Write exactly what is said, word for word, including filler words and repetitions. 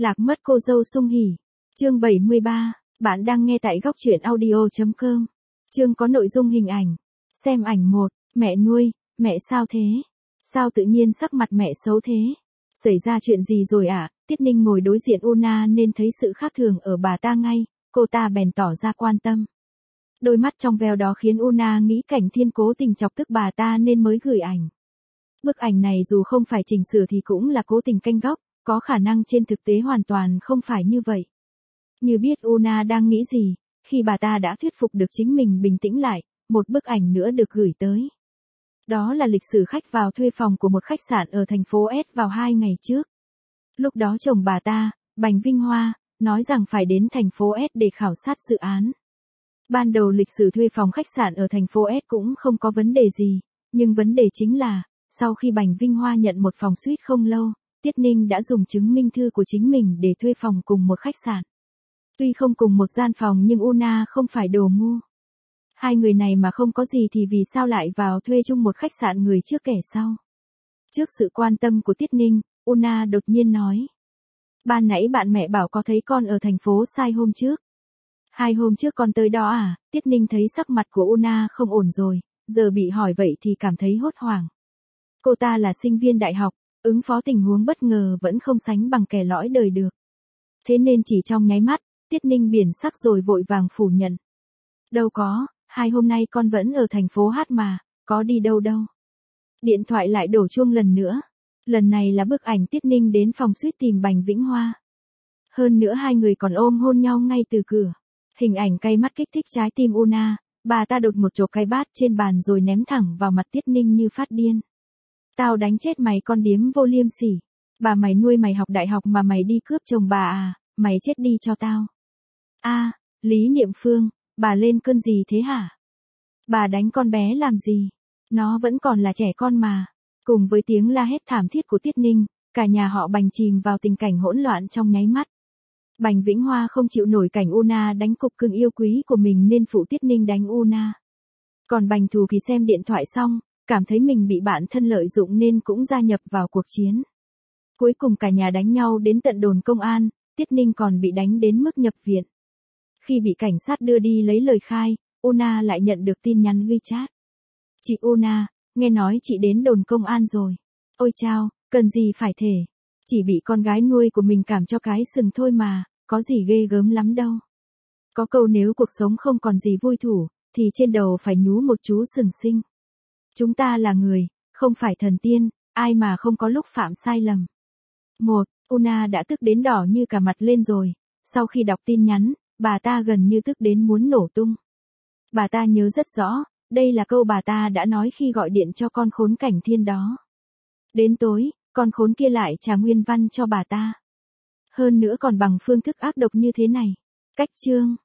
Lạc mất cô dâu Sung Hỉ. Chương bảy mươi ba, bạn đang nghe tại góc truyện audio chấm com. Chương có nội dung hình ảnh. Xem ảnh một, mẹ nuôi, mẹ sao thế? Sao tự nhiên sắc mặt mẹ xấu thế? Xảy ra chuyện gì rồi ạ? À? Tiết Ninh ngồi đối diện Una nên thấy sự khác thường ở bà ta ngay, cô ta bèn tỏ ra quan tâm. Đôi mắt trong veo đó khiến Una nghĩ Cảnh Thiên cố tình chọc tức bà ta nên mới gửi ảnh. Bức ảnh này dù không phải chỉnh sửa thì cũng là cố tình canh góc, có khả năng trên thực tế hoàn toàn không phải như vậy. Như biết Una đang nghĩ gì, khi bà ta đã thuyết phục được chính mình bình tĩnh lại, một bức ảnh nữa được gửi tới. Đó là lịch sử khách vào thuê phòng của một khách sạn ở thành phố S vào hai ngày trước. Lúc đó chồng bà ta, Bành Vinh Hoa, nói rằng phải đến thành phố S để khảo sát dự án. Ban đầu lịch sử thuê phòng khách sạn ở thành phố S cũng không có vấn đề gì, nhưng vấn đề chính là, sau khi Bành Vinh Hoa nhận một phòng suite không lâu, Tiết Ninh đã dùng chứng minh thư của chính mình để thuê phòng cùng một khách sạn. Tuy không cùng một gian phòng nhưng Una không phải đồ ngu. Hai người này mà không có gì thì vì sao lại vào thuê chung một khách sạn người trước kẻ sau. Trước sự quan tâm của Tiết Ninh, Una đột nhiên nói. Ban nãy bạn mẹ bảo có thấy con ở thành phố sai hôm trước. Hai hôm trước con tới đó à? Tiết Ninh thấy sắc mặt của Una không ổn rồi, giờ bị hỏi vậy thì cảm thấy hốt hoảng. Cô ta là sinh viên đại học, ứng phó tình huống bất ngờ vẫn không sánh bằng kẻ lõi đời được. Thế nên chỉ trong nháy mắt, Tiết Ninh biển sắc rồi vội vàng phủ nhận. Đâu có, hai hôm nay con vẫn ở thành phố Hát mà, có đi đâu đâu. Điện thoại lại đổ chuông lần nữa. Lần này là bức ảnh Tiết Ninh đến phòng suite tìm Bành Vĩnh Hoa. Hơn nữa hai người còn ôm hôn nhau ngay từ cửa. Hình ảnh cay mắt kích thích trái tim Una, bà ta đột một chộp cái bát trên bàn rồi ném thẳng vào mặt Tiết Ninh như phát điên. Tao đánh chết mày con điếm vô liêm sỉ. Bà mày nuôi mày học đại học mà mày đi cướp chồng bà à, mày chết đi cho tao. A, à, Lý Niệm Phương, bà lên cơn gì thế hả? Bà đánh con bé làm gì? Nó vẫn còn là trẻ con mà. Cùng với tiếng la hét thảm thiết của Tiết Ninh, cả nhà họ Bành chìm vào tình cảnh hỗn loạn trong nháy mắt. Bành Vĩnh Hoa không chịu nổi cảnh Una đánh cục cưng yêu quý của mình nên phụ Tiết Ninh đánh Una. Còn Bành Thù thì xem điện thoại xong, cảm thấy mình bị bạn thân lợi dụng nên cũng gia nhập vào cuộc chiến. Cuối cùng cả nhà đánh nhau đến tận đồn công an, Tiết Ninh còn bị đánh đến mức nhập viện. Khi bị cảnh sát đưa đi lấy lời khai, Una lại nhận được tin nhắn WeChat. Chị Una, nghe nói chị đến đồn công an rồi. Ôi chao, cần gì phải thể. Chỉ bị con gái nuôi của mình cảm cho cái sừng thôi mà, có gì ghê gớm lắm đâu. Có câu nếu cuộc sống không còn gì vui thủ, thì trên đầu phải nhú một chú sừng sinh. Chúng ta là người, không phải thần tiên, ai mà không có lúc phạm sai lầm. Một, Una đã tức đến đỏ như cả mặt lên rồi. Sau khi đọc tin nhắn, bà ta gần như tức đến muốn nổ tung. Bà ta nhớ rất rõ, đây là câu bà ta đã nói khi gọi điện cho con khốn Cảnh Thiên đó. Đến tối, con khốn kia lại trả nguyên văn cho bà ta. Hơn nữa còn bằng phương thức ác độc như thế này. Cách chương,